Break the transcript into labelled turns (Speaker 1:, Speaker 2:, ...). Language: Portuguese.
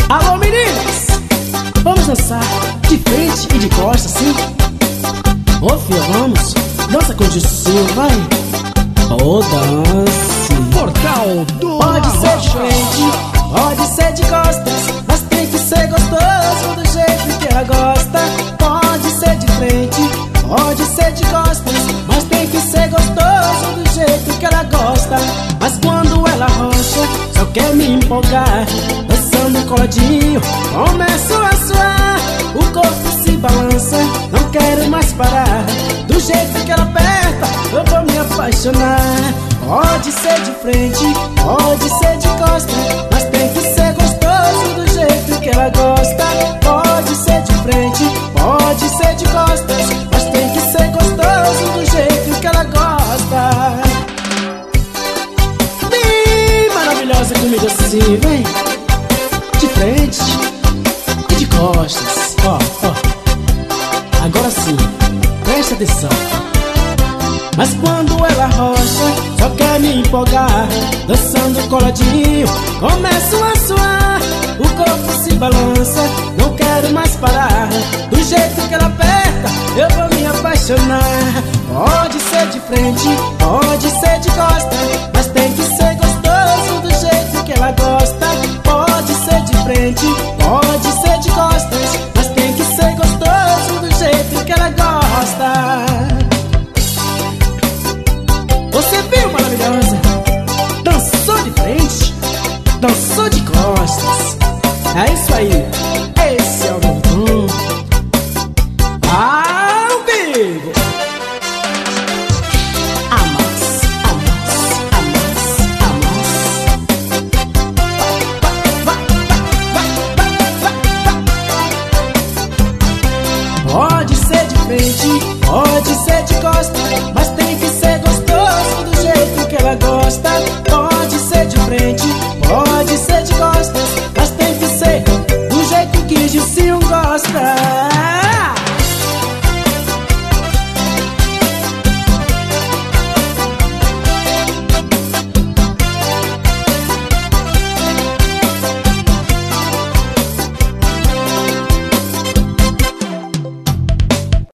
Speaker 1: Alô meninas, vamos dançar de frente e de costas, sim? Ô filha, vamos, dança com discurso, vai. Ô, dance.
Speaker 2: Portal do
Speaker 1: Pode ser de frente, pode ser de costas, mas tem que ser gostoso do jeito que ela gosta. Pode ser de frente, pode ser de costas, mas tem que ser gostoso do jeito que ela gosta. Mas quando ela rocha, só quer me empolgar, dançando coladinho, começo a suar. O corpo se balança, não quero mais parar. Do jeito que ela aperta, eu vou me apaixonar. Pode ser de frente, pode ser de costas, mas tem que ser gostoso do jeito que ela gosta. Pode ser de frente, pode ser de costas, mas tem que ser gostoso do jeito que ela gosta. Bem maravilhosa comigo assim, vem. De frente e de costas, ó, ó. Agora sim, presta atenção. Mas quando ela rocha, só quer me empolgar, dançando coladinho, começo a suar. O corpo se balança, não quero mais parar. Do jeito que ela aperta, eu vou me apaixonar. Pode ser de frente, pode ser de costas, mas tem que ser gostoso do jeito que ela gosta. Pode ser de frente, pode ser de costas, mas tem que ser gostoso do jeito que ela gosta. Você viu, maravilhosa? Dançou de frente, dançou de costas. É isso aí, esse é o meu